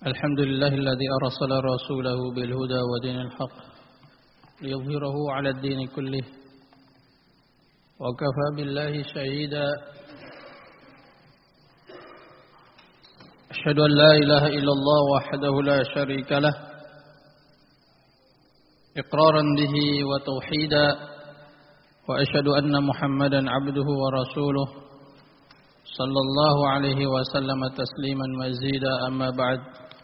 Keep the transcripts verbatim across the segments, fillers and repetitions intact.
الحمد لله الذي أرسل رسوله بالهدى ودين الحق ليظهره على الدين كله وكفى بالله شهيدا أشهد أن لا إله إلا الله وحده لا شريك له إقرارا به وتوحيدا وأشهد أن محمدا عبده ورسوله صلى الله عليه وسلم تسليما مزيدا أما بعد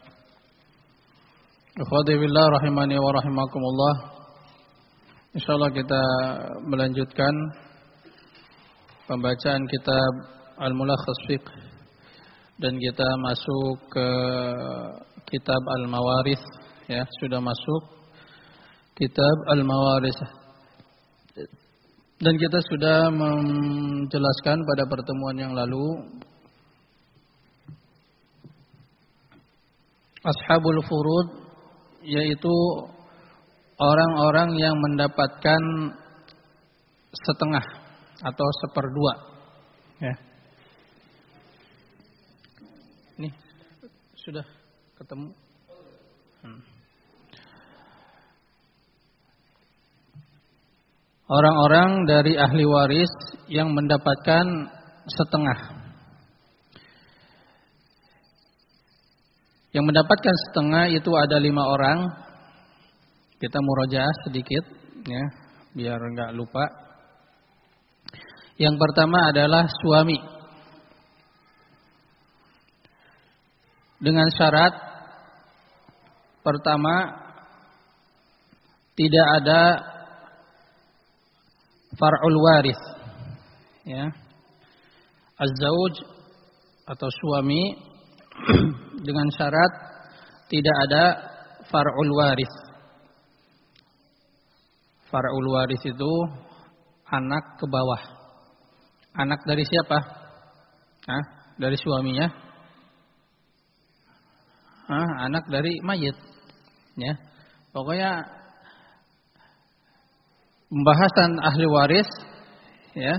Ikhwati billah rahimani wa rahimakumullah. Insyaallah kita melanjutkan pembacaan kitab Al-Mulakhas Fiqh dan kita masuk ke kitab Al-Mawarith ya, sudah masuk kitab Al-Mawarith. Dan kita sudah menjelaskan pada pertemuan yang lalu Ashabul Furud, yaitu orang-orang yang mendapatkan setengah atau seperdua ya. Ini sudah ketemu hmm. Orang-orang dari ahli waris yang mendapatkan setengah. Yang mendapatkan setengah itu ada lima orang. Kita murojaah sedikit ya, biar enggak lupa. Yang pertama adalah suami. Dengan syarat pertama, tidak ada far'ul waris ya. Az-zauj atau suami dengan syarat tidak ada far'ul waris. Far'ul waris itu anak ke bawah. Anak dari siapa? Hah? Dari suaminya? Hah? Anak dari mayit. Ya. Pokoknya pembahasan ahli waris ya.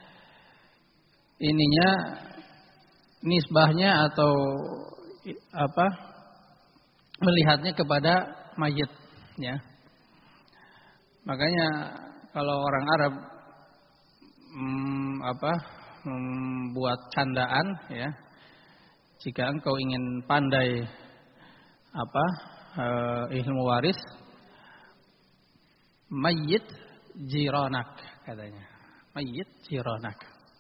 Ininya nisbahnya atau apa melihatnya kepada mayit ya. Makanya kalau orang Arab hmm, apa membuat candaan ya, jika engkau ingin pandai apa e, ilmu waris, mayit jiranak katanya, mayit jiranak.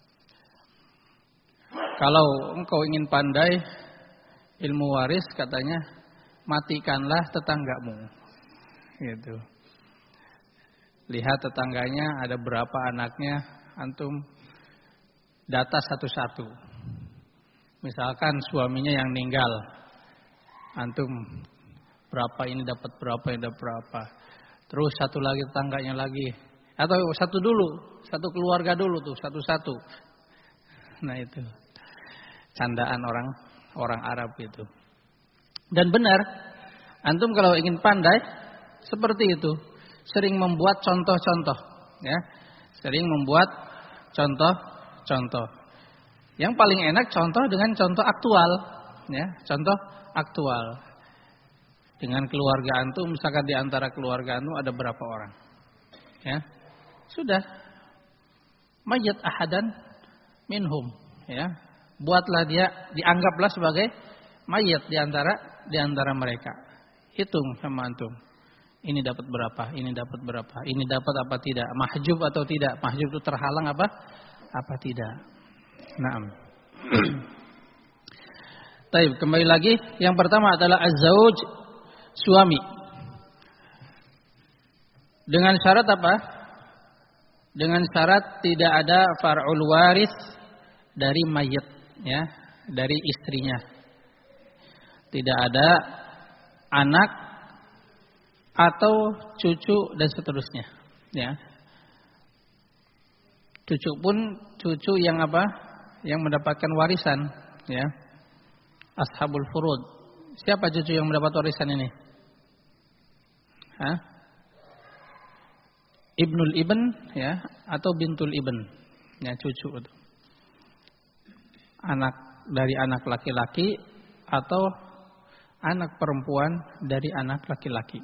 Kalau engkau ingin pandai ilmu waris katanya, matikanlah tetanggamu. Gitu. Lihat tetangganya ada berapa anaknya, antum data satu-satu. Misalkan suaminya yang meninggal, antum berapa ini dapat berapa ini dapat berapa. Terus satu lagi tetangganya lagi, atau satu dulu, satu keluarga dulu tuh satu-satu. Nah itu candaan orang orang Arab itu. Dan benar, antum kalau ingin pandai seperti itu, sering membuat contoh-contoh, ya, sering membuat contoh-contoh. Yang paling enak contoh dengan contoh aktual, ya, contoh aktual. Dengan keluarga antum, misalkan di antara keluarga antum ada berapa orang, ya, sudah, mayat ahadan minhum, ya. Buatlah dia, dianggaplah sebagai mayat di antara di antara mereka. Hitung sama antum. Ini dapat berapa? Ini dapat berapa? Ini dapat apa tidak? Mahjub atau tidak? Mahjub itu terhalang apa? Apa tidak? Naam. Baik, kembali lagi. Yang pertama adalah az-zauj, suami. Dengan syarat apa? Dengan syarat tidak ada far'ul waris dari mayit. Ya, dari istrinya. Tidak ada anak atau cucu dan seterusnya, ya. Cucu pun cucu yang apa? Yang mendapatkan warisan, ya. Ashabul furud. Siapa cucu yang mendapat warisan ini? Hah? Ibnul ibn, ya, atau bintul ibn. Ya, cucu itu. Anak dari anak laki-laki atau anak perempuan dari anak laki-laki.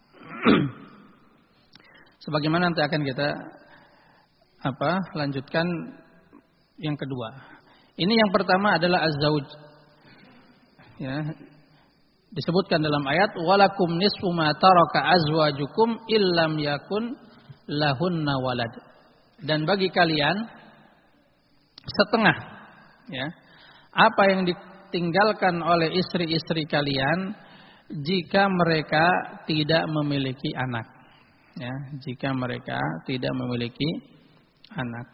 Sebagaimana nanti akan kita apa lanjutkan yang kedua. Ini yang pertama adalah az-zauj. Ya. Disebutkan dalam ayat walakum nisfu ma taraka azwajukum illam yakun lahunna walad. Dan bagi kalian setengah ya. Apa yang ditinggalkan oleh istri-istri kalian jika mereka tidak memiliki anak. Ya, jika mereka tidak memiliki anak.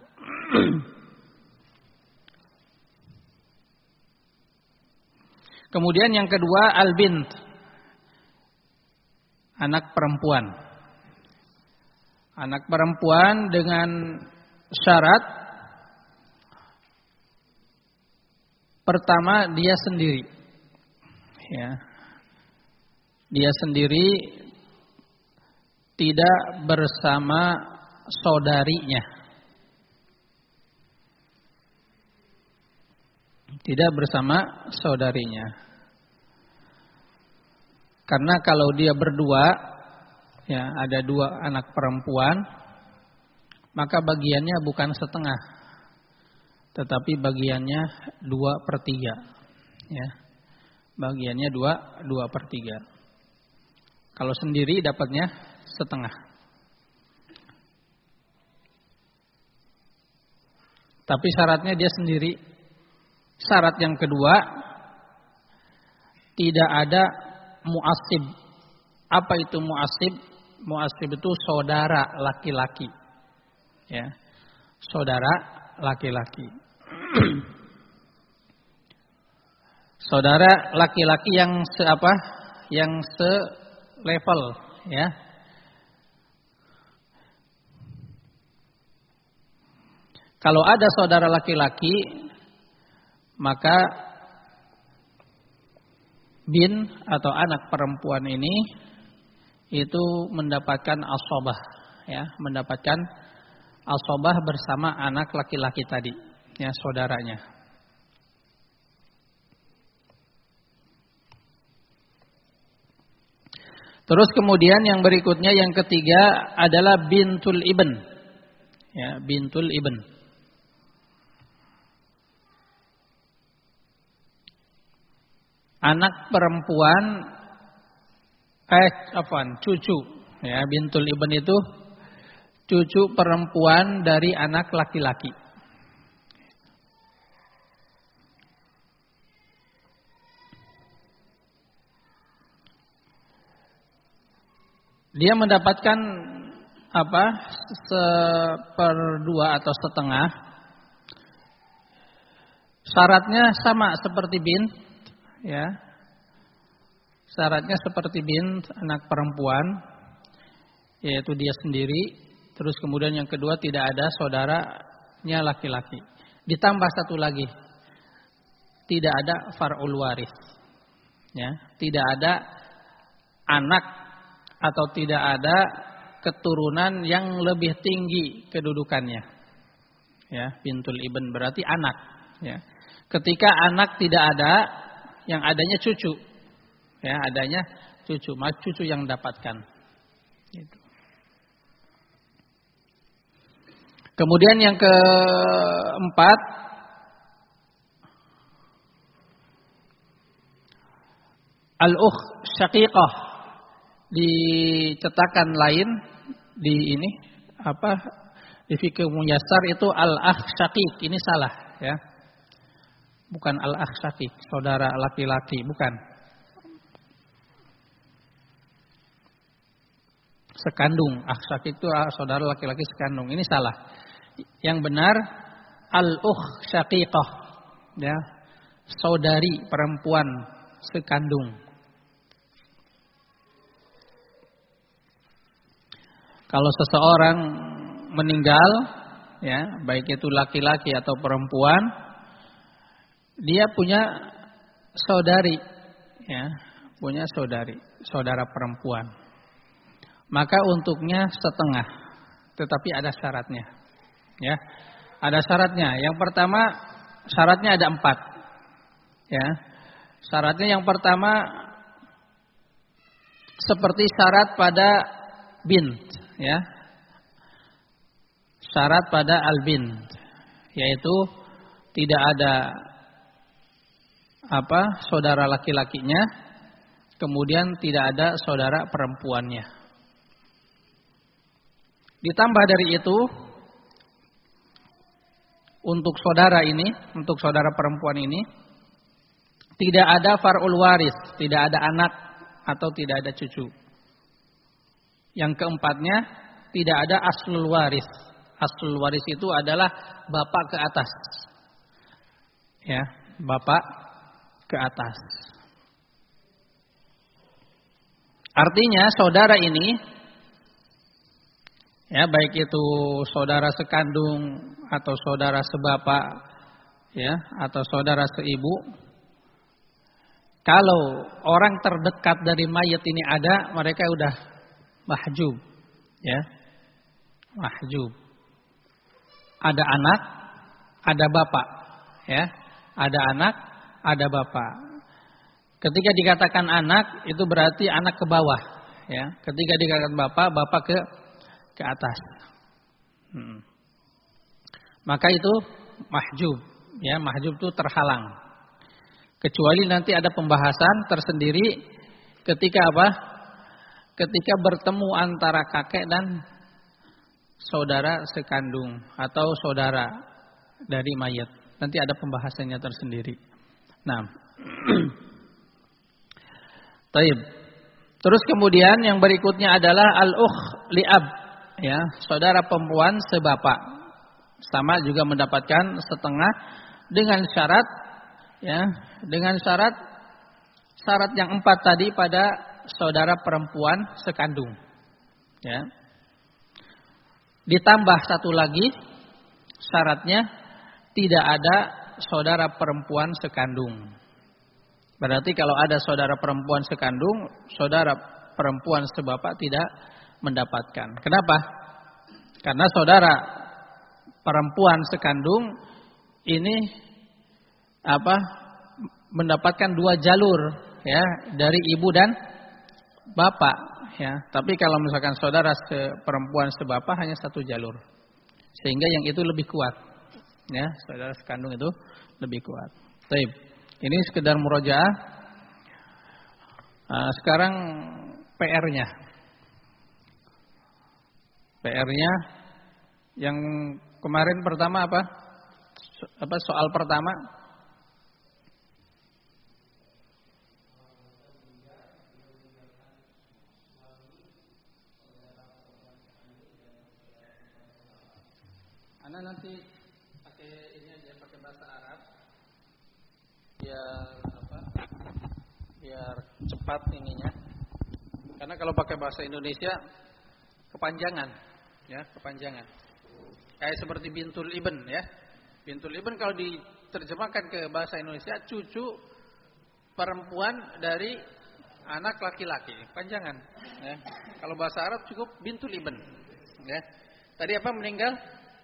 Kemudian yang kedua al-bint. Anak perempuan. Anak perempuan dengan syarat pertama dia sendiri. Ya. Dia sendiri tidak bersama saudarinya. Tidak bersama saudarinya. Karena kalau dia berdua, ya ada dua anak perempuan, maka bagiannya bukan setengah, tetapi bagiannya dua per tiga. Ya, bagiannya dua dua per tiga. Kalau sendiri dapatnya setengah. Tapi syaratnya dia sendiri. Syarat yang kedua, tidak ada mu'assib. Apa itu mu'assib? Mu'assib itu saudara laki-laki. Ya. Saudara laki-laki. Saudara laki-laki yang se apa? Yang se level, ya. Kalau ada saudara laki-laki, maka bin atau anak perempuan ini itu mendapatkan asobah, ya, mendapatkan asobah bersama anak laki-laki tadi, ya, saudaranya. Terus kemudian yang berikutnya yang ketiga adalah bintul ibn, ya, bintul ibn. Anak perempuan, eh, apaan, cucu, ya, bintul ibn itu cucu perempuan dari anak laki-laki. Dia mendapatkan apa? Seperdua atau setengah. Syaratnya sama seperti bin. Ya, syaratnya seperti bint, anak perempuan, yaitu dia sendiri. Terus kemudian yang kedua tidak ada saudaranya laki-laki. Ditambah satu lagi, tidak ada far'ul waris, ya, tidak ada anak atau tidak ada keturunan yang lebih tinggi kedudukannya. Ya, bintul ibn berarti anak. Ya, ketika anak tidak ada, yang adanya cucu, ya, adanya cucu, mas cucu yang dapatkan. Gitu. Kemudian yang keempat, al-ukh syaqiqah, di cetakan lain di ini apa di fikih muyassar itu al-akh syaqiq, ini salah, ya. Bukan al-akh syaqiq, saudara laki-laki, bukan. Sekandung, akh syaqiq itu saudara laki-laki sekandung. Ini salah. Yang benar al-ukh syaqiqah, ya. Saudari perempuan sekandung. Kalau seseorang meninggal, ya, baik itu laki-laki atau perempuan, dia punya saudari, ya, punya saudari, saudara perempuan. Maka untuknya setengah, tetapi ada syaratnya, ya, ada syaratnya. Yang pertama, syaratnya ada empat, ya. Syaratnya yang pertama, seperti syarat pada bint, ya. Syarat pada al-bint, yaitu tidak ada apa saudara laki-lakinya, kemudian tidak ada saudara perempuannya. Ditambah dari itu, untuk saudara ini, untuk saudara perempuan ini, tidak ada far'ul waris, tidak ada anak atau tidak ada cucu. Yang keempatnya, tidak ada aslul waris. Aslul waris itu adalah bapak ke atas. Ya, bapak ke atas. Artinya saudara ini, ya baik itu saudara sekandung atau saudara sebapak, ya atau saudara seibu, kalau orang terdekat dari mayat ini ada, mereka udah mahjub, ya mahjub. Ada anak, ada bapak, ya ada anak, ada bapak. Ketika dikatakan anak, itu berarti anak ke bawah, ya. Ketika dikatakan bapak, bapak ke ke atas. Hmm. Maka itu mahjub, ya mahjub itu terhalang. Kecuali nanti ada pembahasan tersendiri ketika apa? Ketika bertemu antara kakek dan saudara sekandung atau saudara dari mayat. Nanti ada pembahasannya tersendiri. Nah, taib. Terus kemudian yang berikutnya adalah al-ukh li'ab, ya, saudara perempuan sebapak. Sama juga mendapatkan setengah dengan syarat, ya, dengan syarat syarat yang empat tadi pada saudara perempuan sekandung, ya. Ditambah satu lagi syaratnya tidak ada saudara perempuan sekandung. Berarti kalau ada saudara perempuan sekandung, saudara perempuan sebapak tidak mendapatkan. Kenapa? Karena saudara perempuan sekandung ini apa? Mendapatkan dua jalur, ya, dari ibu dan bapak. Ya, tapi kalau misalkan saudara se perempuan sebapak hanya satu jalur, sehingga yang itu lebih kuat, ya saudara sekandung itu lebih kuat. Baik, ini sekedar murojaah. Nah, sekarang P R-nya, P R-nya yang kemarin pertama apa? Apa soal pertama? Ana nanti pakai ini aja, pakai bahasa Arab biar apa? Biar cepat ininya. Karena kalau pakai bahasa Indonesia kepanjangan, ya, kepanjangan. Kayak seperti bintul ibn, ya. Bintul ibn kalau diterjemahkan ke bahasa Indonesia cucu perempuan dari anak laki-laki, panjangan, ya. Kalau bahasa Arab cukup bintul ibn, ya. Tadi apa meninggal?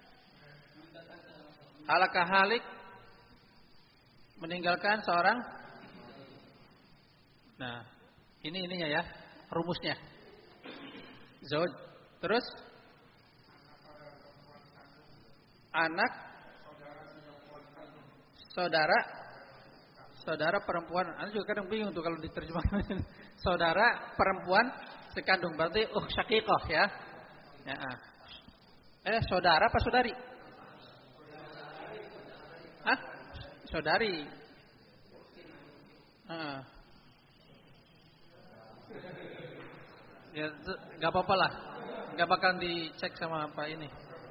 Halakah halik, meninggalkan seorang. Nah, ini ininya ya, rumusnya. Zauj. Terus anak, saudara, saudara perempuan. Anda juga kadang bingung tuh kalau diterjemahkan. Saudara perempuan sekandung, berarti uh syaqiqah, ya. Ya. Eh, saudara apa saudari? Hah? Saudari. Ah. Ya, nggak apa-apa lah, nggak bakal dicek sama apa ini.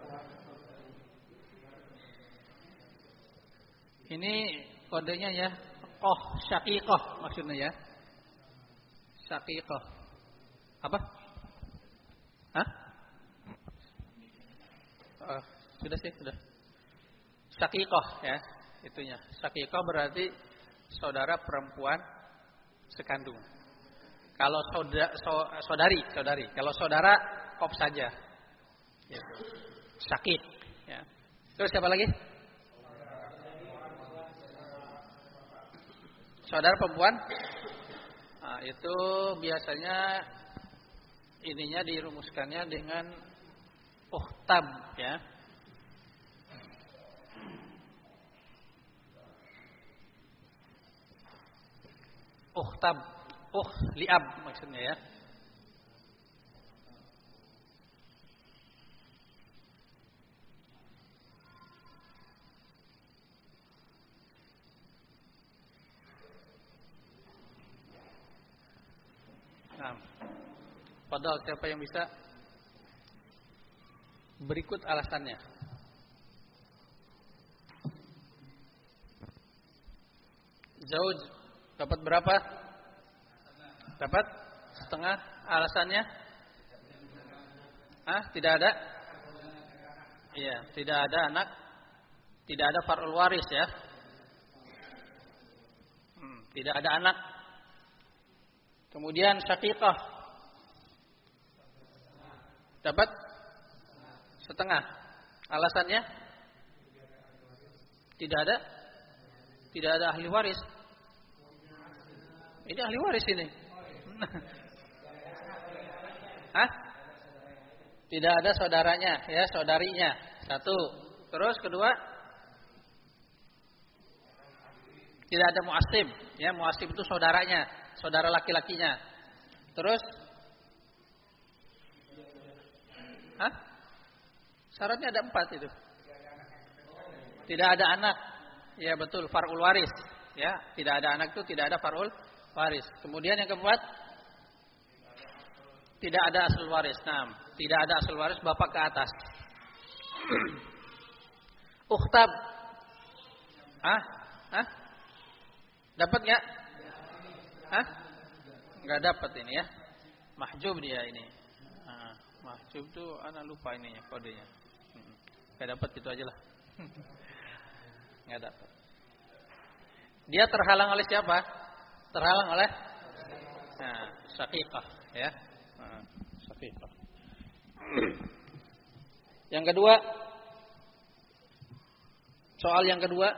Ini kodenya ya, oh syaqiqah maksudnya ya, syaqiqah. Apa? Hah? Oh, sudah sih, sudah. Syaqiqah ya, itunya. Syaqiqah berarti saudara perempuan sekandung. Kalau saudara, saudari, saudari. Kalau saudara, kop saja. Ya. Syaqiq. Ya. Terus siapa lagi? Saudara perempuan Nah, itu biasanya ininya dirumuskannya dengan ukhtab ya. Ukhtab, ukh liab maksudnya ya. Nah, padahal siapa yang bisa? Berikut alasannya. Zauj dapat berapa? Dapat setengah. Alasannya? Ah, tidak ada? Iya, tidak ada anak, tidak ada far'ul waris ya. Hmm, tidak ada anak. Kemudian syaqiqah dapat setengah. Alasannya? Tidak ada, tidak ada ahli waris. Ini ahli waris ini. Hah? Tidak ada saudaranya, ya, saudarinya. Satu. Terus kedua, tidak ada mu'assib, ya, mu'assib itu saudaranya, saudara laki-lakinya. Terus, hah? Syaratnya ada empat itu. Tidak ada anak, ya betul, far'ul waris, ya, tidak ada anak itu tidak ada far'ul waris. Kemudian yang keempat, tidak ada asal waris. Nah, tidak ada asal waris bapak ke atas. Ukhtab, ah, ah, dapat nggak? Ah, nggak dapat ini ya. Mahjub dia ini. Nah, mahjub tuh, anak lupa ininya kodenya. Nggak dapat gitu aja lah. Nggak dapat. Dia terhalang oleh siapa? Terhalang oleh nah, syaqiqah ya. Nah, syaqiqah. Yang kedua, soal yang kedua,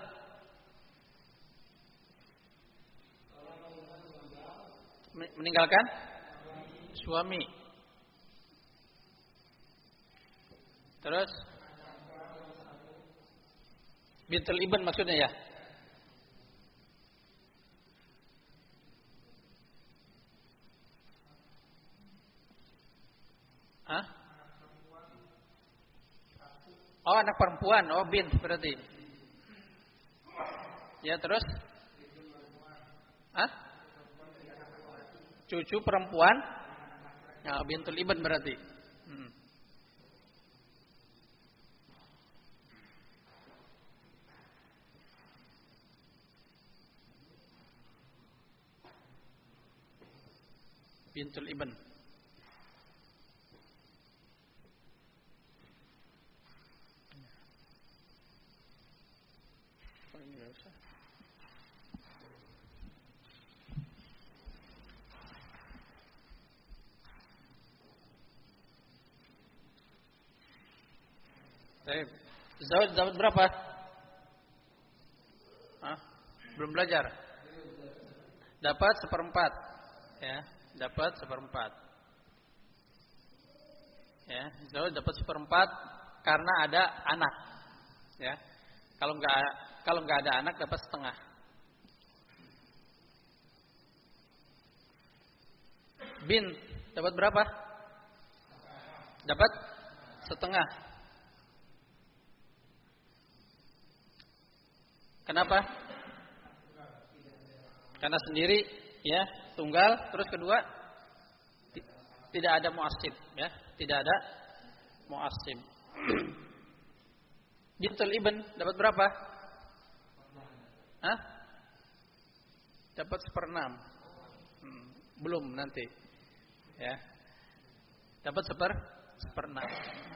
meninggalkan suami. Terus bintul ibn maksudnya ya. Hah? Oh, anak perempuan, oh bint berarti. Ya, terus? Hah? Cucu perempuan? Ya, bintul ibn berarti. Hmm. Bintul ibn. Baik. Zawaj dapat berapa? Hah? Belum belajar. Dapat seperempat. Ya, dapat seperempat. Ya, zawaj dapat seperempat karena ada anak. Ya. Kalau enggak kalau enggak ada anak dapat setengah. Bin dapat berapa? Dapat setengah. Kenapa? Karena sendiri, ya, tunggal. Terus kedua, tidak ada mu'assib, ya, tidak ada mu'assib. Bintul ibn dapat berapa? Hah? Dapat seperenam. Hmm, belum nanti, ya. Dapat seper seperenam.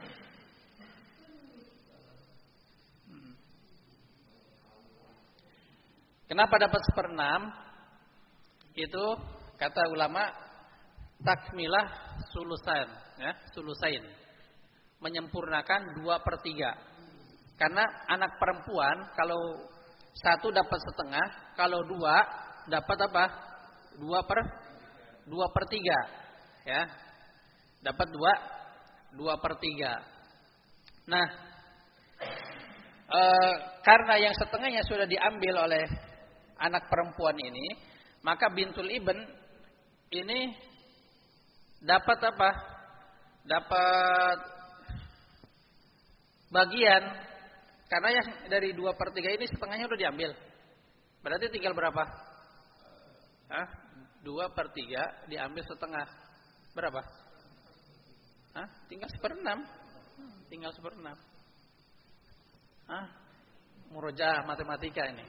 Kenapa dapat seperenam? Itu kata ulama takmilah sulusan, ya, sulusain, menyempurnakan dua per tiga. Karena anak perempuan kalau satu dapat setengah, kalau dua dapat apa? Dua per dua per tiga. Ya. Dapat dua, dua per tiga. Nah, e, karena yang setengahnya sudah diambil oleh anak perempuan ini, maka bintul ibn ini dapat apa? Dapat bagian, karena yang dari dua per tiga ini setengahnya sudah diambil. Berarti tinggal berapa? Hah? dua per tiga diambil setengah. Berapa? Hah? Tinggal seperenam. Tinggal seperenam. Hah? Murojaah matematika ini.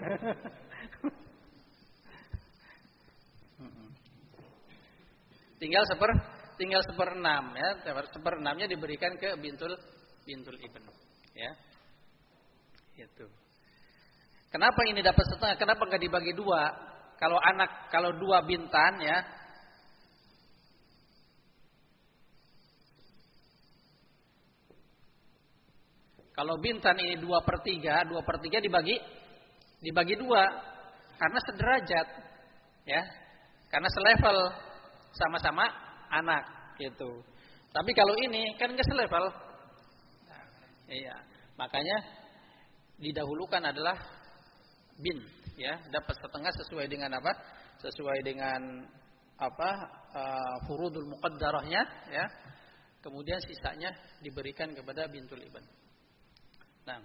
tinggal seper tinggal seperenam ya. Seperenamnya diberikan ke bintul bintul ibn ya. Itu. Kenapa ini dapat setengah? Kenapa enggak dibagi dua? Kalau anak kalau dua bintan ya. Kalau bintan ini dua per tiga, dua per tiga dibagi dibagi dua karena sederajat ya. Karena selevel sama-sama anak gitu. Tapi kalau ini kan enggak selevel. Nah, iya, makanya didahulukan adalah bin ya, dapat setengah sesuai dengan apa? Sesuai dengan apa? Uh, furudul muqaddarahnya ya. Kemudian sisanya diberikan kepada bintul ibn. Nah.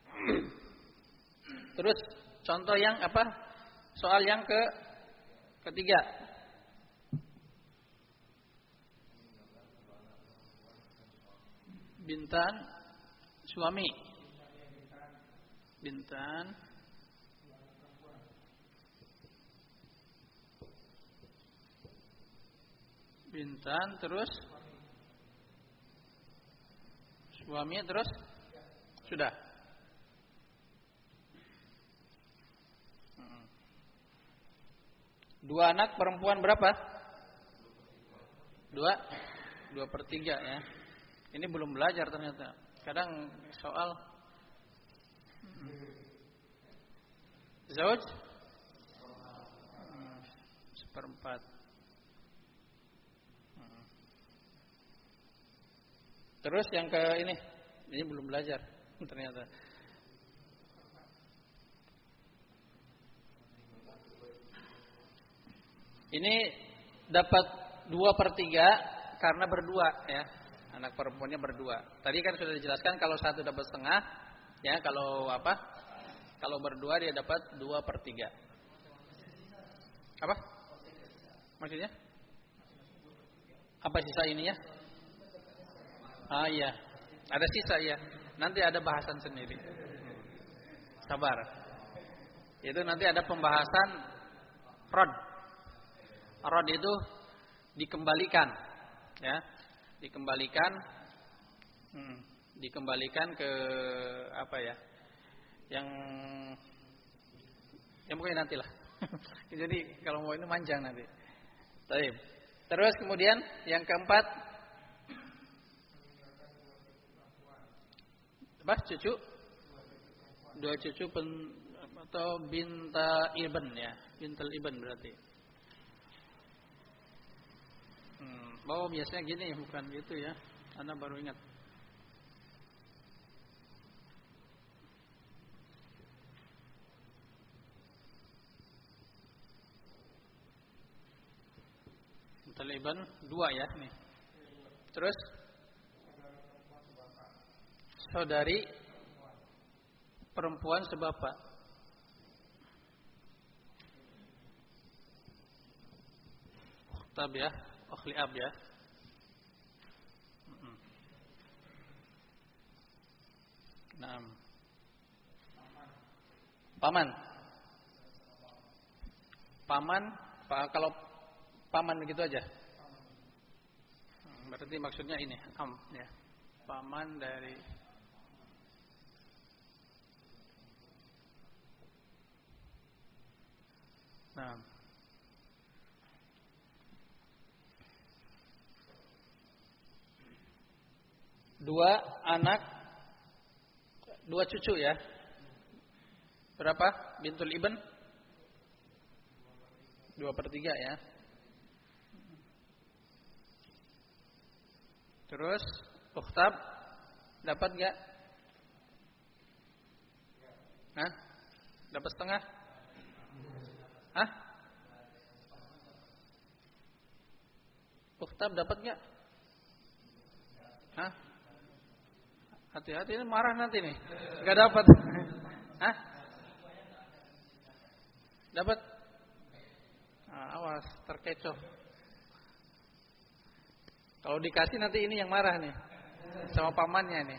Terus contoh yang apa? Soal yang ke ketiga. Bintan suami. Bintan Bintan terus suami terus sudah. Dua anak perempuan berapa? Dua, dua per tiga ya. Ini belum belajar ternyata. Kadang soal Zauj seperempat. Terus yang ke ini, ini belum belajar ternyata. Ini dapat dua per tiga karena berdua ya. Anak perempuannya berdua. Tadi kan sudah dijelaskan kalau satu dapat setengah, ya kalau apa? Kalau berdua dia dapat dua per tiga. Apa? Maksudnya? Apa sisa ininya? Ah iya, ada sisa ya. Nanti ada bahasan sendiri. Sabar. Itu nanti ada pembahasan rod. Rod itu dikembalikan, ya. Dikembalikan, hmm, dikembalikan ke apa ya? Yang, yang mungkin nanti lah. Jadi kalau mau ini manjang nanti. Baik. Terus kemudian yang keempat, apa? Cucu, dua cucu pen, atau binta ibn ya, bintal ibn berarti. Hmm, bahwa biasanya gini, bukan gitu ya. Anda baru ingat. Taliban dua ya nih. Terus saudari perempuan sebapak. Ukhtab ya, ukhli ab ya. Nah. Paman. Paman, kalau paman begitu aja. Berarti maksudnya ini, am ya. Paman dari Nah. Dua anak, dua cucu ya. Berapa? Bintul ibn? Dua per tiga ya. Terus ukhtab dapat enggak? Hah? Dapat setengah? Hah? Ukhtab dapat enggak? Hah? Hati-hati ini marah nanti nih. Enggak dapat. Hah? Dapat? Nah, awas terkecoh. Kalau dikasih nanti ini yang marah nih. Sama pamannya nih.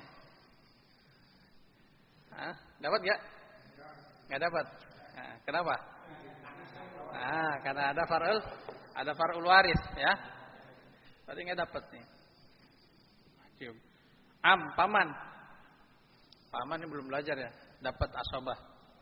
Hah? Dapat enggak? Enggak dapat. Nah, kenapa? Nah, karena ada far'ul, ada far'ul waris ya. Berarti enggak dapat nih. Am, paman. Paman ini belum belajar ya. Dapat asobah.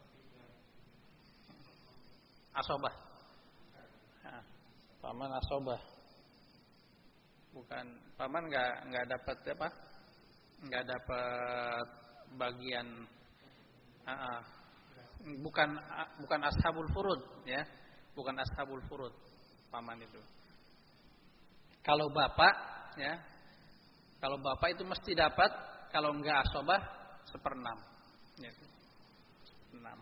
Asobah. Nah, paman asobah. Bukan, paman enggak enggak dapat apa? Enggak dapat bagian uh, uh, bukan uh, bukan ashabul furud ya. Bukan ashabul furud paman itu. Kalau bapak ya, kalau bapak itu mesti dapat, kalau enggak asobah seperenam. Ya. Seperenam.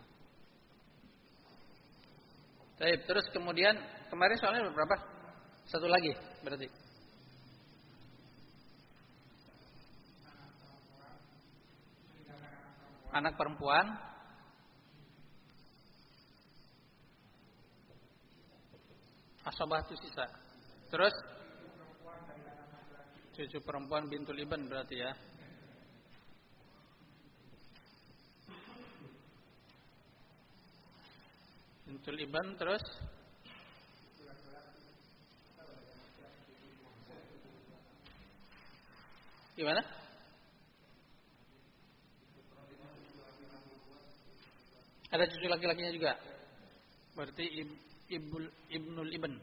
Baik, terus kemudian kemarin soalnya berapa? Satu lagi berarti. Anak perempuan. Asobah itu sisa. Terus cucu perempuan bintul ibn berarti ya. Bintul ibn terus gimana? Ada cucu laki-lakinya juga. Berarti ibul ibnul ibn.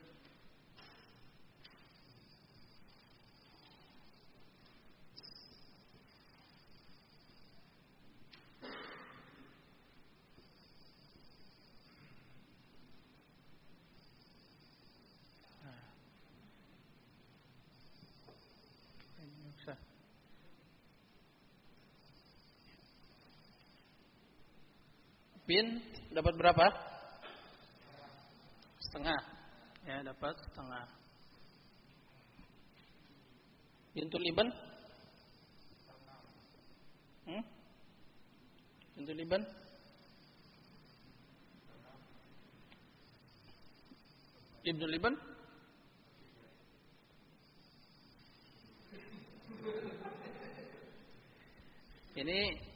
Bin dapat berapa? Setengah. Ya, dapat setengah. Bintul ibn? Hmm? Bintul ibn? Ibnul ibn? Ini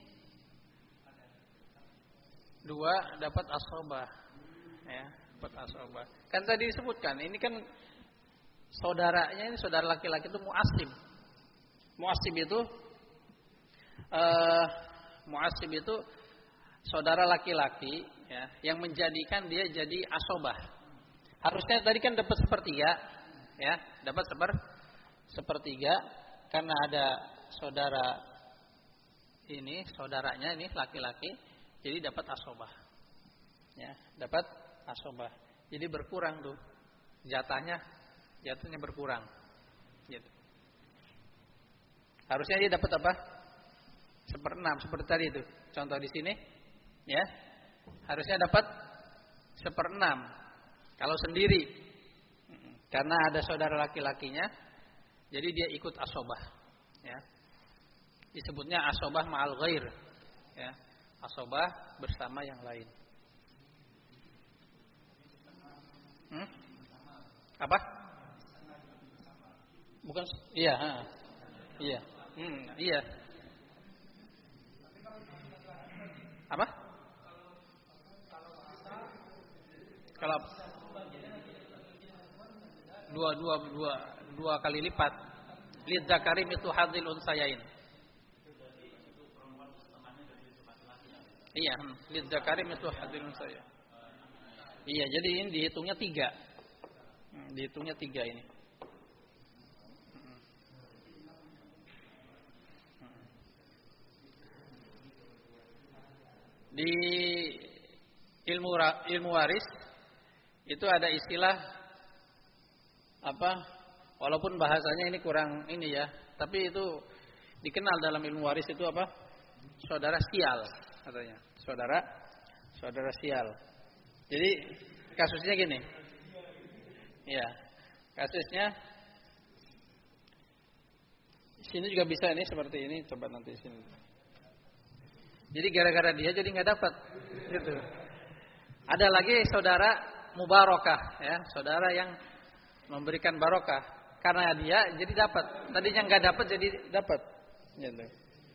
dua dapat asobah, ya, dapat asobah. Kan tadi disebutkan, ini kan saudaranya ini saudara laki-laki itu mu'asib. Mu'asib itu, uh, mu'asib itu saudara laki-laki, ya, yang menjadikan dia jadi asobah. Harusnya tadi kan dapat sepertiga, ya, dapat seper sepertiga karena ada saudara ini, saudaranya ini laki-laki. Jadi dapat asobah, ya, dapat asobah. Jadi berkurang tuh jatahnya, jatahnya berkurang. Gitu. Harusnya dia dapat apa? Seperenam seperti tadi itu. Contoh di sini, ya, harusnya dapat seperenam. Kalau sendiri, karena ada saudara laki-lakinya, jadi dia ikut asobah. Ya. Disebutnya asobah ma'al ghair, ya. Asobah bersama yang lain. Hmm? Apa? Bukan? Iya. Ha. Iya. Hmm, iya. Apa? Kalau dua dua dua dua kali lipat. Lid zakari mithlu hadzil unsayain. Iya, lid zakari mithlu hadzil unsayain. Iya, jadi ini dihitungnya tiga. Hmm, dihitungnya tiga ini. Di ilmu ilmu waris itu ada istilah apa? Walaupun bahasanya ini kurang ini ya, tapi itu dikenal dalam ilmu waris itu apa? Saudara sial katanya. Saudara saudara sial. Jadi kasusnya gini. Ya. Kasusnya sini juga bisa ini seperti ini, coba nanti sini. Jadi gara-gara dia jadi nggak dapat gitu. Ada lagi saudara mubarakah ya, saudara yang memberikan barokah. Karena dia jadi dapat. Tadinya nggak dapat jadi dapat. Gitu.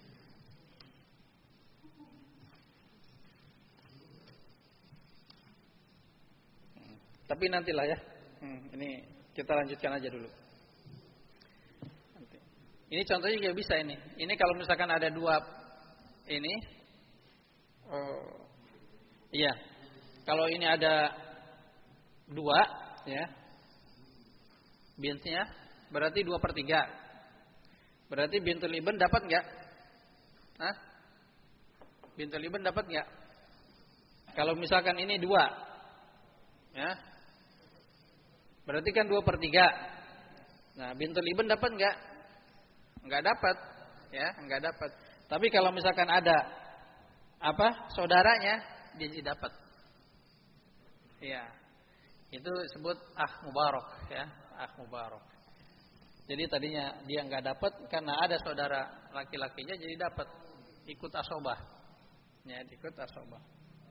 Tapi nantilah ya. Hmm, ini kita lanjutkan aja dulu. Nanti. Ini contohnya juga bisa ini. Ini kalau misalkan ada dua ini, oh, iya. Kalau ini ada dua, ya, bintnya berarti dua per tiga. Berarti bintul ibn dapat nggak? Hah? Bintul ibn dapat nggak? Kalau misalkan ini dua, ya, berarti kan dua per tiga. Nah, bintul ibn dapat nggak? Nggak dapat, ya, nggak dapat. Tapi kalau misalkan ada apa saudaranya, dia jadi dapat. Ya, itu disebut ah mubarak, ya, ah mubarak. Jadi tadinya dia nggak dapat karena ada saudara laki-lakinya jadi dapat, ikut asobah, ya, ikut asobah.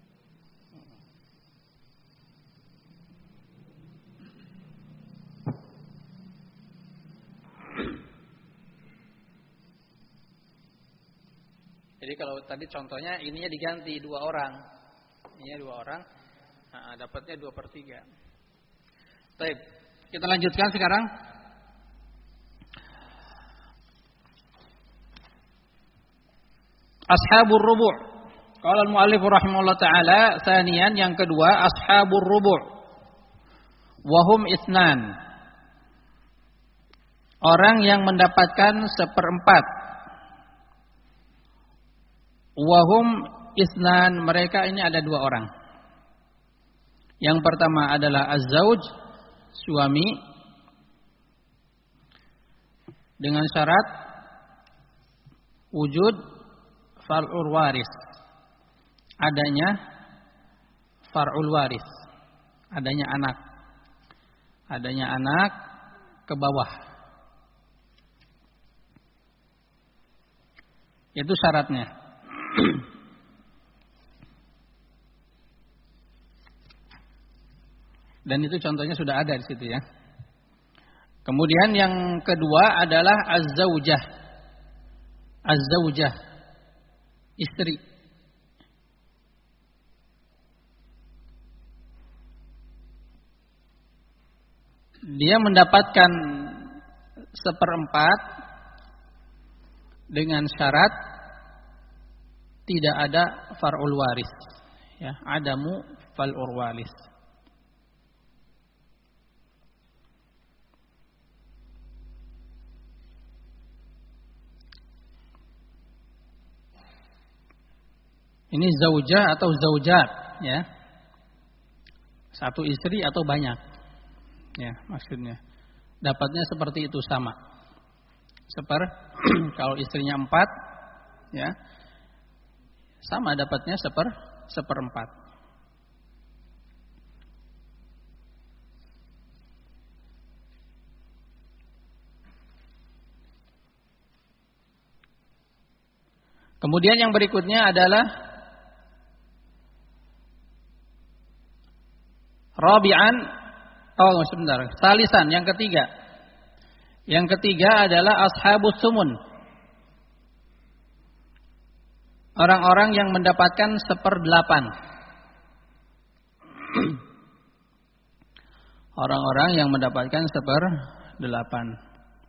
Jadi kalau tadi contohnya ininya diganti dua orang, ininya dua orang, nah, dapatnya dua per tiga. Baik, kita lanjutkan sekarang. Ashabur rubu'. Qala al-mu'allif rahimahullah taala, tsaniyan yang kedua ashabur rubu'. Wa hum itsnan. Orang yang mendapatkan seperempat. Wa hum itsnan, mereka ini ada dua orang. Yang pertama adalah az-zauj, suami, dengan syarat wujud far'ul waris, adanya far'ul waris, adanya anak, adanya anak ke bawah. Itu syaratnya. Dan itu contohnya sudah ada di situ ya. Kemudian yang kedua adalah az-zaujah. Az-zaujah, istri. Dia mendapatkan seperempat dengan syarat tidak ada far'ul waris, ya, adamu far'ul waris. Ini zaujah atau zaujat, ya. Satu istri atau banyak. Ya, maksudnya. Dapatnya seperti itu sama. Seper kalau istrinya empat, ya. Sama dapatnya seper seperempat. Kemudian yang berikutnya adalah Rabi'an, oh sebentar, salisan, yang ketiga. Yang ketiga adalah ashabus sumun. Orang-orang yang mendapatkan seperdelapan. Orang-orang yang mendapatkan seperdelapan.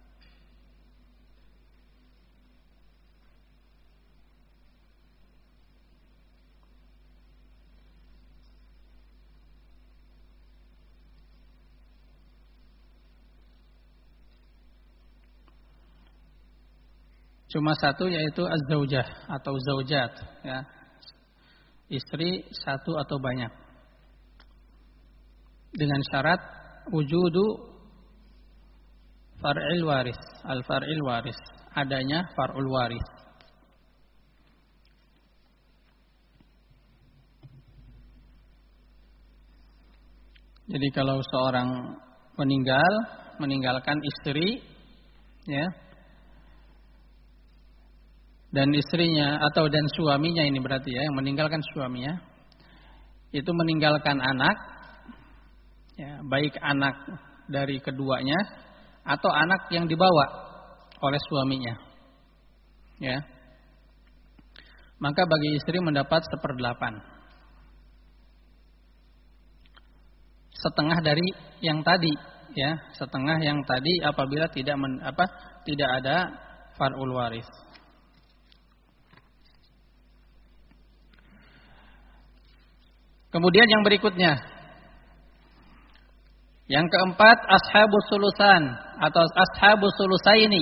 Cuma satu, yaitu az-zaujah atau zaujat, ya. Istri satu atau banyak. Dengan syarat wujudu far'il waris, al-far'il waris, adanya far'ul waris. Jadi kalau seorang meninggal, meninggalkan istri, ya, dan istrinya atau dan suaminya ini berarti ya, yang meninggalkan suaminya, itu meninggalkan anak, ya, baik anak dari keduanya atau anak yang dibawa oleh suaminya, ya, maka bagi istri mendapat seperdelapan. Setengah dari yang tadi, ya, setengah yang tadi apabila tidak men, apa tidak ada far'ul waris. Kemudian yang berikutnya, yang keempat, ashabus sulusan atau ashabus sulusaini.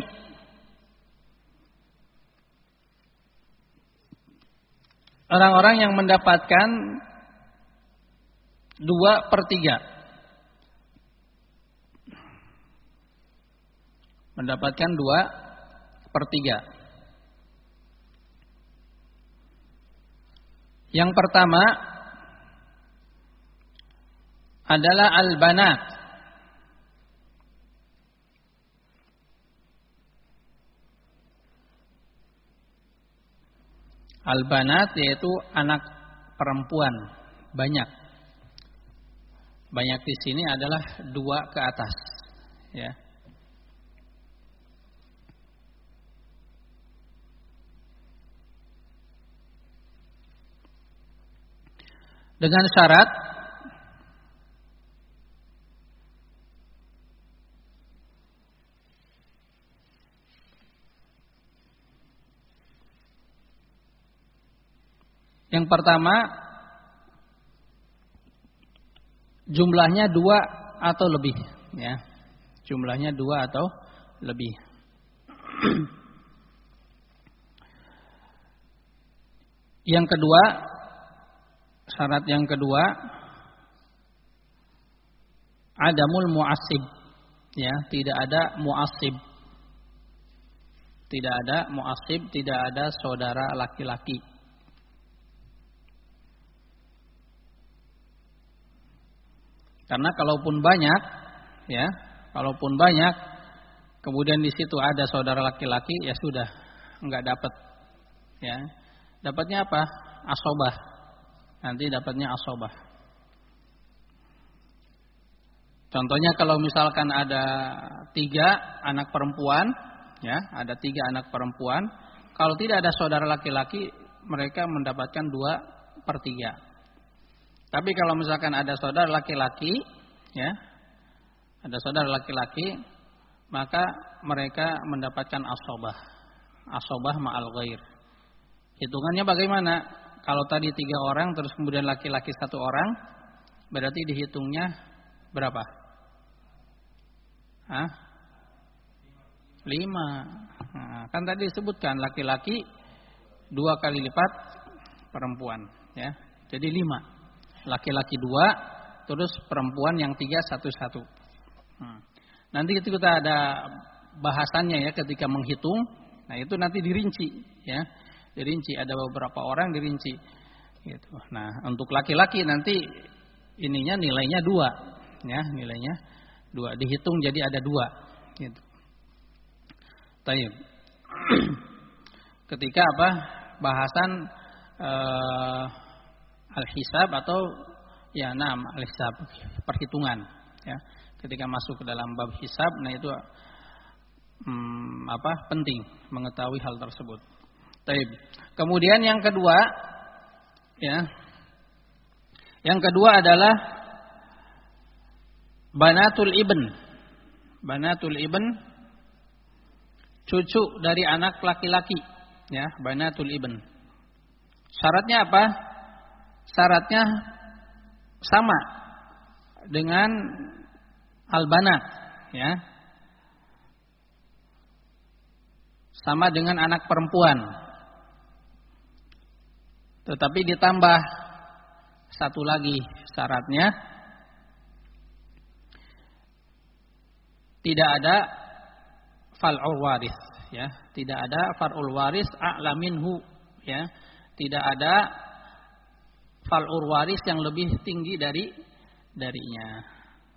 Orang-orang yang mendapatkan dua per tiga, mendapatkan dua per tiga. Yang pertama adalah al-banat. Al-banat yaitu anak perempuan banyak. Banyak di sini adalah dua ke atas, ya. Dengan syarat yang pertama, jumlahnya dua atau lebih, ya. Jumlahnya dua atau lebih. Yang kedua, syarat yang kedua, adamul mu'assib, ya, tidak ada mu'assib. Tidak ada mu'assib, tidak ada saudara laki-laki. Karena kalaupun banyak, ya, kalaupun banyak, kemudian di situ ada saudara laki-laki, ya sudah, enggak dapat, ya. Dapatnya apa? Asobah. Nanti dapatnya asobah. Contohnya kalau misalkan ada tiga anak perempuan, ya, ada tiga anak perempuan, kalau tidak ada saudara laki-laki, mereka mendapatkan dua per tiga. Tapi kalau misalkan ada saudara laki-laki, ya, ada saudara laki-laki, maka mereka mendapatkan asobah, asobah ma'al ghair. Hitungannya bagaimana? Kalau tadi tiga orang, terus kemudian laki-laki satu orang, berarti dihitungnya berapa? Hah? Lima. Nah, kan tadi disebutkan laki-laki dua kali lipat perempuan, ya, jadi lima. Laki-laki dua, terus perempuan yang tiga satu-satu. Hmm. Nanti itu kita ada bahasannya, ya, ketika menghitung. Nah itu nanti dirinci, ya, dirinci. Ada beberapa orang dirinci. Gitu. Nah untuk laki-laki nanti ininya nilainya dua, ya, nilainya dua. Dihitung jadi ada dua. Gitu. Taib. Ketika apa? Bahasan. Uh, Al-hisab atau ya nam al-hisab, perhitungan, ya. Ketika masuk ke dalam bab hisab, nah itu hmm, apa? Penting mengetahui hal tersebut. Taib. Kemudian yang kedua, ya. Yang kedua adalah banatul ibn. Banatul ibn, cucu dari anak laki-laki, ya, banatul ibn. Syaratnya apa? Syaratnya sama dengan al-banat, ya. Sama dengan anak perempuan. Tetapi ditambah satu lagi syaratnya, tidak ada fal'ul waris, ya. Tidak ada far'ul waris a'la minhu, ya. Tidak ada fal'ul waris yang lebih tinggi dari darinya.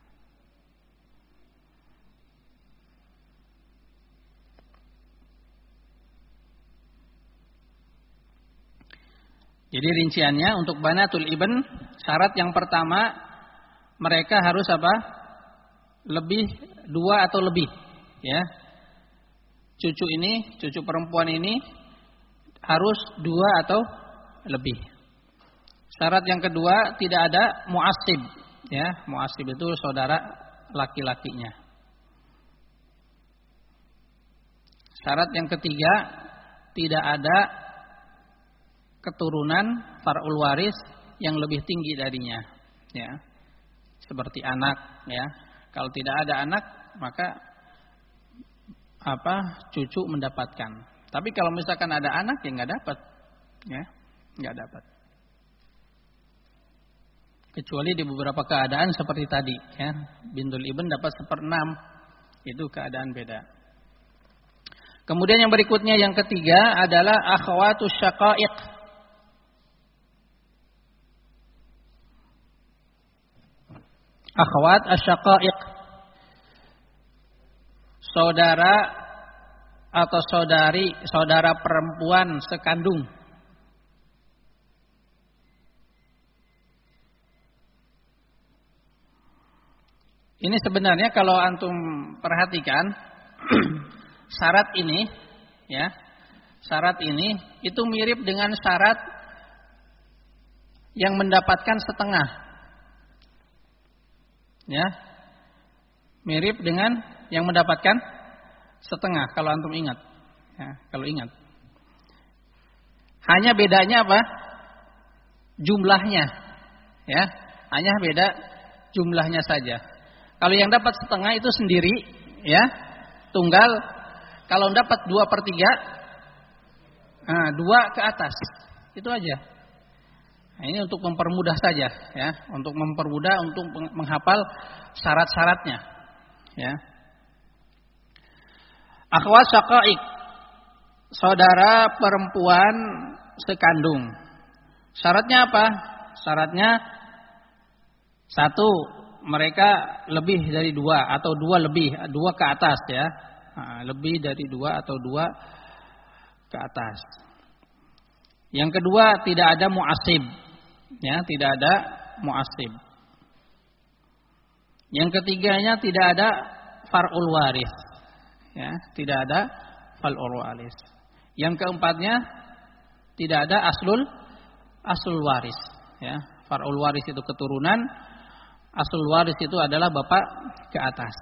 Jadi rinciannya untuk banatul ibn, syarat yang pertama mereka harus apa? Lebih dua atau lebih, ya. Cucu ini, cucu perempuan ini harus dua atau lebih. Syarat yang kedua tidak ada mu'assib, ya. Mu'assib itu saudara laki-lakinya. Syarat yang ketiga tidak ada keturunan far'ul waris yang lebih tinggi darinya, ya. Seperti anak, ya. Kalau tidak ada anak, maka apa? Cucu mendapatkan. Tapi kalau misalkan ada anak, ya nggak dapat, ya, nggak dapat. Kecuali di beberapa keadaan seperti tadi, ya. Bintul ibn dapat seperenam, itu keadaan beda. Kemudian yang berikutnya yang ketiga adalah akhwatus syaqaiq. Akhwat asyaqaiq, saudara atau saudari, saudara perempuan sekandung. Ini sebenarnya kalau antum perhatikan syarat ini, ya, syarat ini itu mirip dengan syarat yang mendapatkan setengah. Ya, mirip dengan yang mendapatkan setengah kalau antum ingat, ya, kalau ingat. Hanya bedanya apa? Jumlahnya, ya, hanya beda jumlahnya saja. Kalau yang dapat setengah itu sendiri, ya, tunggal. Kalau dapat dua per tiga, nah, dua ke atas, itu aja. Nah, ini untuk mempermudah saja, ya, untuk mempermudah untuk menghafal syarat-syaratnya, ya. Akhwat syaqaiq, saudara perempuan sekandung. Syaratnya apa? Syaratnya satu, mereka lebih dari dua atau dua lebih, dua ke atas, ya. Nah, lebih dari dua atau dua ke atas. Yang kedua, tidak ada mu'assib. Ya, tidak ada mu'assib. Yang ketiganya tidak ada far'ul waris. Ya, tidak ada far'ul waris. Yang keempatnya tidak ada aslul aslul waris. Ya, far'ul waris itu keturunan, aslul waris itu adalah bapak ke atas.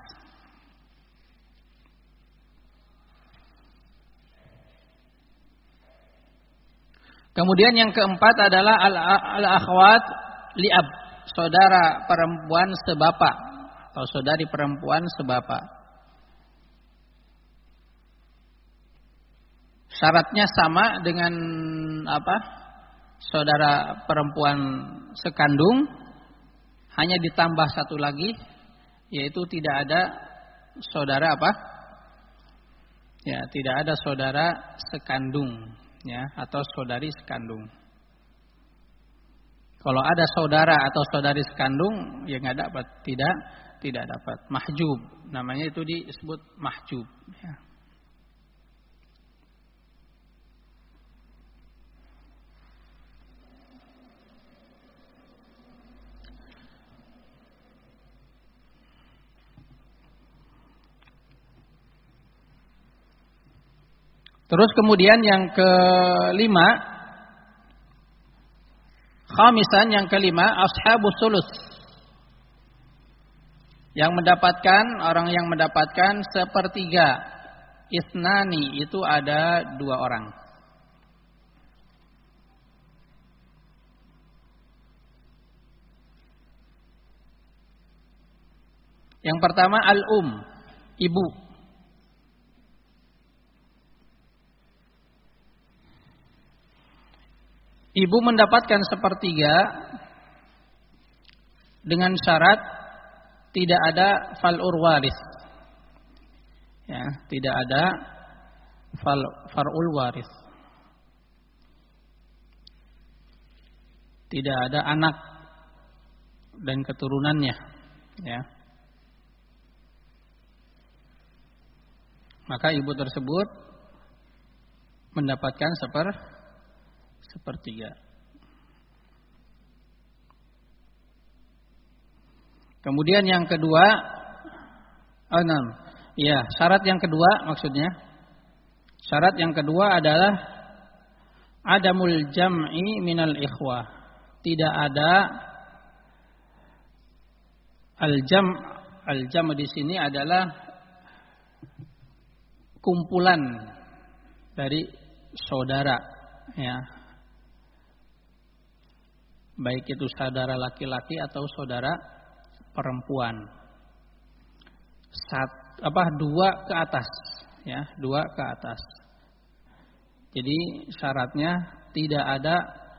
Kemudian yang keempat adalah al-akhwat li'ab, saudara perempuan sebapak atau saudari perempuan sebapak. Syaratnya sama dengan apa? Saudara perempuan sekandung, hanya ditambah satu lagi, yaitu tidak ada saudara apa? Ya, tidak ada saudara sekandung. Ya, atau saudari sekandung. Kalau ada saudara atau saudari sekandung, ya nggak dapat, tidak, tidak dapat. Mahjub, namanya itu disebut mahjub. Ya. Terus kemudian yang kelima, khamisan, yang kelima, ashabus sulus. Yang mendapatkan, orang yang mendapatkan sepertiga. Isnani, itu ada dua orang. Yang pertama al-um, ibu. Ibu mendapatkan sepertiga dengan syarat tidak ada fal'ur waris. Ya, tidak ada fal, far'ul waris. Tidak ada anak dan keturunannya, ya. Maka ibu tersebut mendapatkan seper sepertiga. Kemudian yang kedua, oh, enam. Ya, syarat yang kedua maksudnya. Syarat yang kedua adalah adamul jam'i minal ikhwah. Tidak ada al-jam, al-jam di sini adalah kumpulan dari saudara, ya. Baik itu saudara laki-laki atau saudara perempuan. Sat, apa dua ke atas, ya, dua ke atas. Jadi syaratnya tidak ada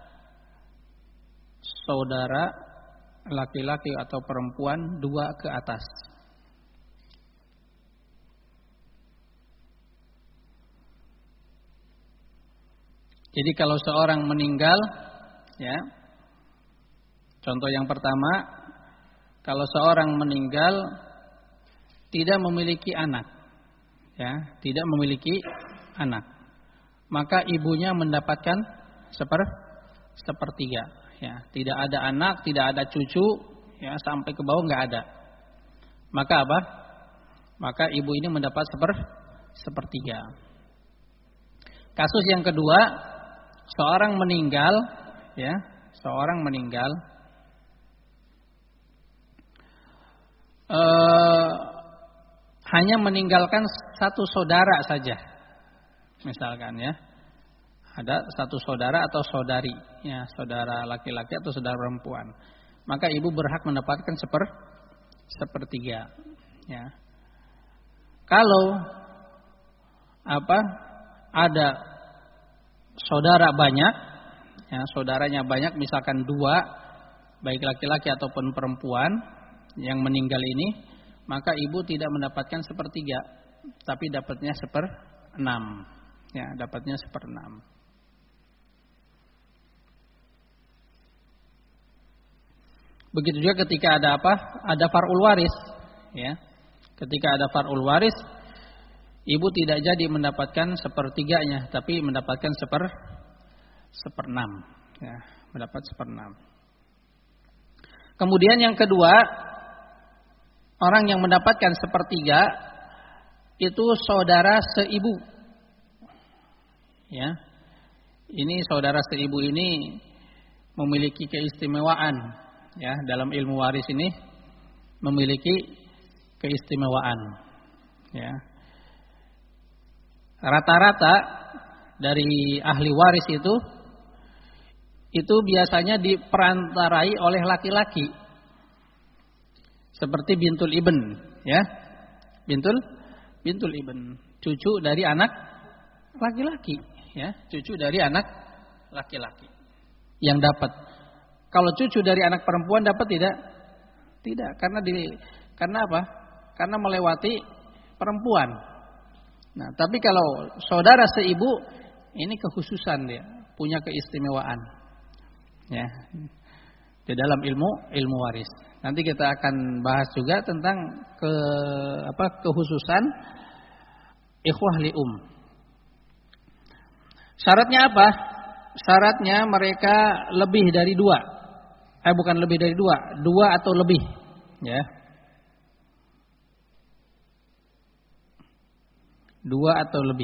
saudara laki-laki atau perempuan dua ke atas. Jadi kalau seorang meninggal, ya, contoh yang pertama, kalau seorang meninggal tidak memiliki anak, ya, tidak memiliki anak, maka ibunya mendapatkan seper sepertiga, ya, tidak ada anak, tidak ada cucu, ya, sampai ke bawah nggak ada, maka apa? Maka ibu ini mendapat seper sepertiga. Kasus yang kedua, seorang meninggal, ya, seorang meninggal, eh, hanya meninggalkan satu saudara saja, misalkan, ya, ada satu saudara atau saudari, ya, saudara laki-laki atau saudara perempuan, maka ibu berhak mendapatkan seper sepertiga, ya. Kalau apa ada saudara banyak, ya, saudaranya banyak, misalkan dua, baik laki-laki ataupun perempuan yang meninggal ini, maka ibu tidak mendapatkan sepertiga, tapi dapatnya seper enam, ya, dapatnya seper enam. Begitu juga ketika ada apa? Ada far'ul waris, ya. Ketika ada far'ul waris, ibu tidak jadi mendapatkan sepertiganya, tapi mendapatkan seper seperenam, ya, mendapat seperenam. Kemudian yang kedua, orang yang mendapatkan sepertiga itu saudara seibu, ya. Ini saudara seibu ini memiliki keistimewaan, ya, dalam ilmu waris ini memiliki keistimewaan, ya. Rata-rata dari ahli waris itu itu biasanya diperantarai oleh laki-laki, seperti bintul ibn, ya, bintul bintul ibn, cucu dari anak laki-laki, ya, cucu dari anak laki-laki yang dapat. Kalau cucu dari anak perempuan dapat tidak? Tidak, karena di karena apa? Karena melewati perempuan. Nah, tapi kalau saudara seibu, ini kekhususan dia, punya keistimewaan, ya, di dalam ilmu ilmu waris. Nanti kita akan bahas juga tentang ke apa kekhususan ikhwah li'um. Syaratnya apa? Syaratnya mereka lebih dari dua, eh bukan lebih dari dua, dua atau lebih, ya. Dua atau lebih.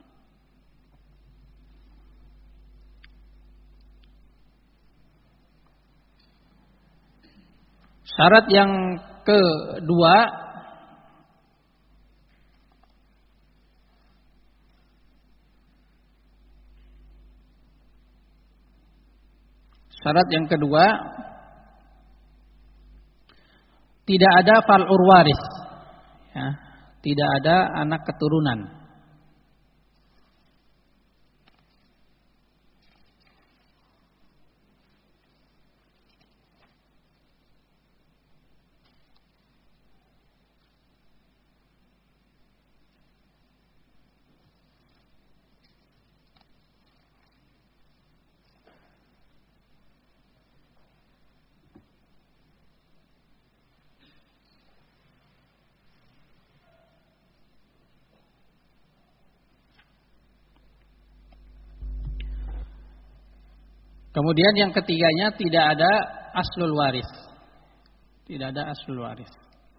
Syarat yang kedua, syarat yang kedua tidak ada fal'ur waris, ya, tidak ada anak keturunan. Kemudian yang ketiganya tidak ada aslul waris. Tidak ada aslul waris.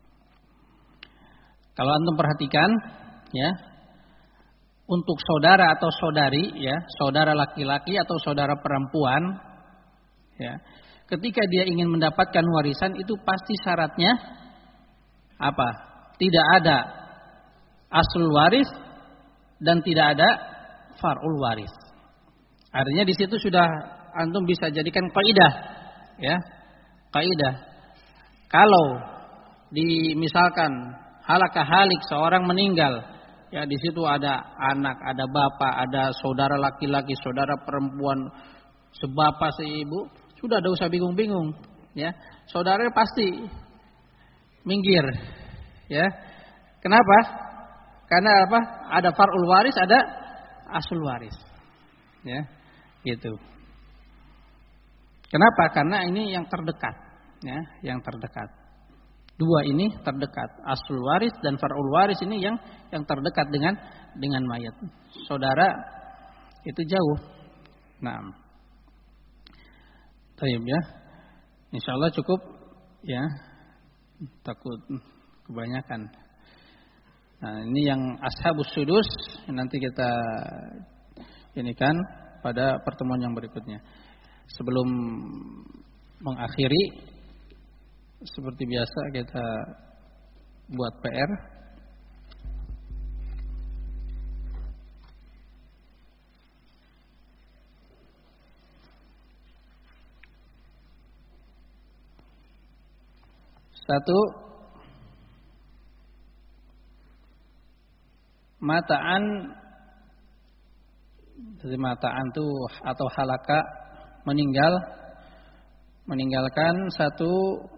Kalau antum perhatikan ya, untuk saudara atau saudari ya, saudara laki-laki atau saudara perempuan ya, ketika dia ingin mendapatkan warisan itu pasti syaratnya apa? Tidak ada aslul waris dan tidak ada far'ul waris. Artinya di situ sudah antum bisa jadikan kaidah ya. Kaidah. Kalau di misalkan halakah halik seorang meninggal, ya di situ ada anak, ada bapak, ada saudara laki-laki, saudara perempuan, sebapak, seibu, sudah tidak usah bingung-bingung ya. Saudara pasti minggir ya. Kenapa? Karena apa? Ada far'ul waris, ada asul waris. Ya, gitu. Kenapa? Karena ini yang terdekat, ya, yang terdekat. Dua ini terdekat, asul waris dan far'ul waris ini yang yang terdekat dengan dengan mayat. Saudara itu jauh. Nah, baik ya. Insyaallah cukup ya. Takut kebanyakan. Nah, ini yang ashabus sudus nanti kita ini kan pada pertemuan yang berikutnya. Sebelum mengakhiri, seperti biasa kita buat P R. Satu, mataan, jadi mataan itu atau halaka meninggal, meninggalkan satu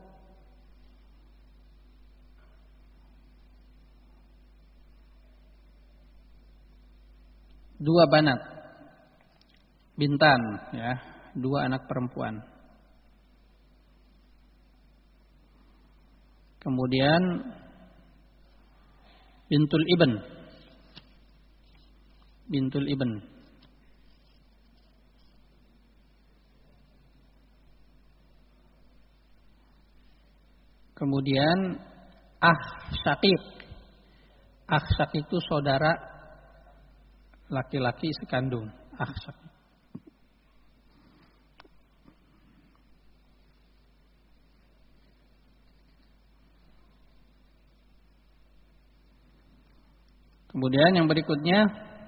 dua banat, bintan, ya, dua anak perempuan. Kemudian bintul ibn, bintul ibn. Kemudian ah syakik, ah syakik itu saudara laki-laki sekandung, ah syakik. Kemudian yang berikutnya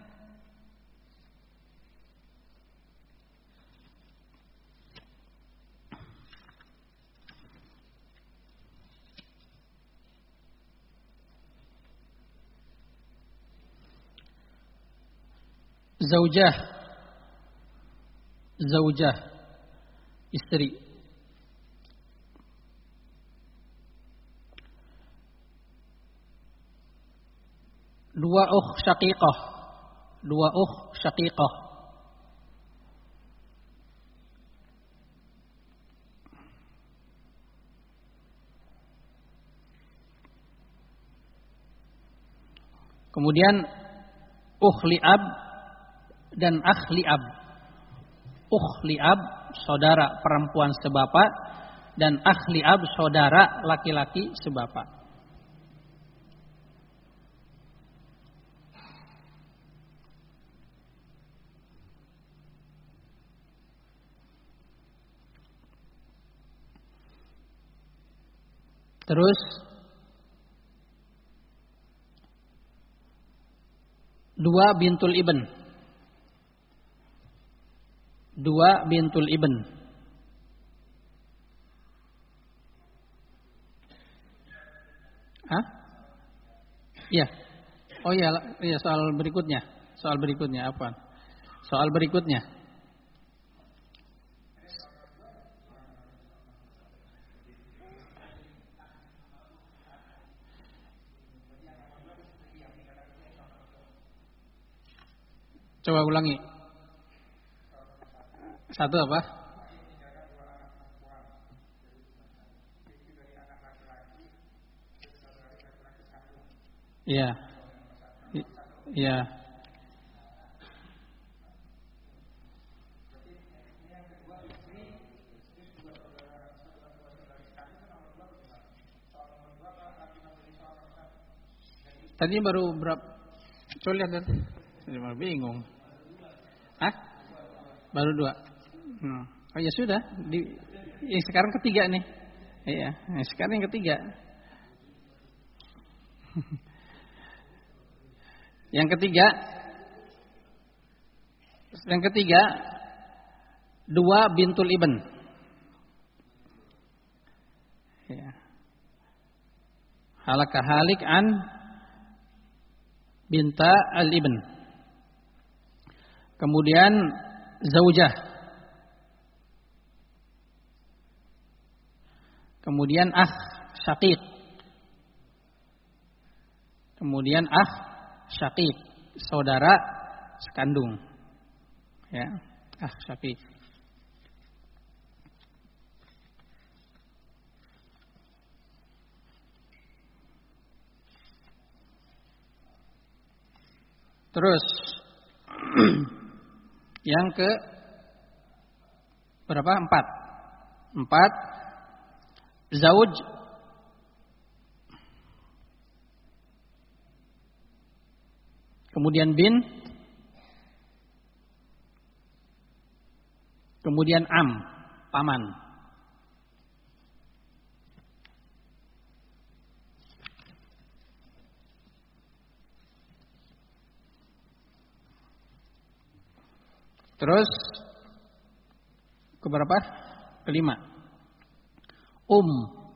zaujah, zaujah, istri. Dua ukh syaqiqah, dua ukh syaqiqah. Kemudian ukh li'ab dan akh li'ab. Ukh li'ab saudara perempuan sebapak dan akh li'ab saudara laki-laki sebapak. Terus dua bintul ibn, dua bintul ibn. Hah? Iya. Oh iya, iya soal berikutnya, soal berikutnya apa? Soal berikutnya. Coba ulangi. Satu apa? Iya. Iya. Tadi baru berapa? Coba lihat tadi. Saya malah bingung. Hah? Baru dua. Hmm. Oh ya sudah. Di, ya sekarang ketiga nih. Iya. Nah, sekarang yang ketiga. Yang ketiga. Yang ketiga. Dua bintul ibn. Ya. Halaka halik an binta al-ibn. Kemudian zaujah. Kemudian ah syaqiq. Kemudian ah syaqiq, saudara sekandung. Ya, ah syaqiq. Terus yang ke berapa? Empat. Empat. Zauj. Kemudian bin. Kemudian am, paman. Terus ke berapa? Kelima. Um.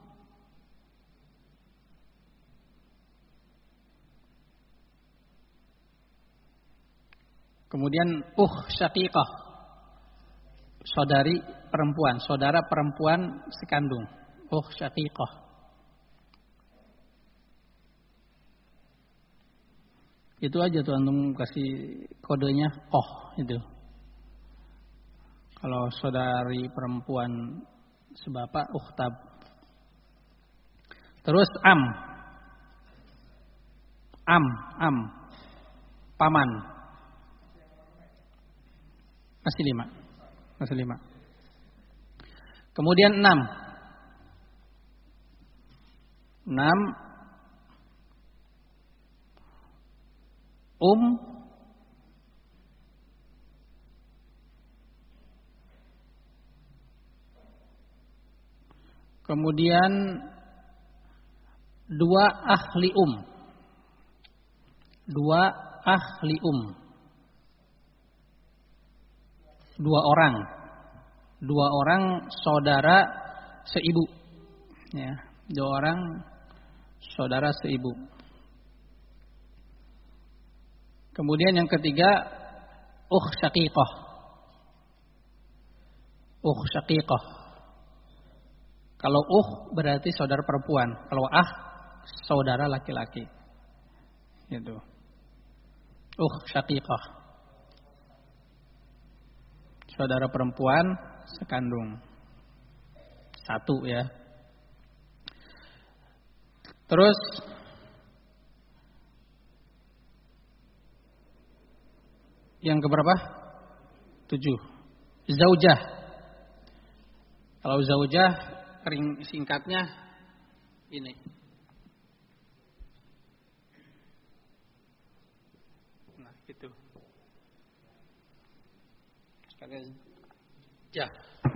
Kemudian uh syaqiqah. Saudari perempuan, saudara perempuan sekandung. Uh syaqiqah. Itu aja tuh antum kasih kodenya oh itu. Kalau saudari perempuan sebapak ukhtab. Terus am. Am, am. Paman. Masih lima. Masih lima. Kemudian enam. Enam. Um. Kemudian dua ahli um. Dua ahli um. Dua orang. Dua orang saudara seibu. Ya, dua orang saudara seibu. Kemudian yang ketiga ukh syaqiqah. Ukh syaqiqah. Kalau uh berarti saudara perempuan, kalau ah saudara laki-laki. Gitu. Uh syaqiqah. Saudara perempuan sekandung. Satu ya. Terus yang keberapa? Tujuh. Zaujah. Kalau zaujah kering singkatnya ini. Nah, gitu. Sekalian jah.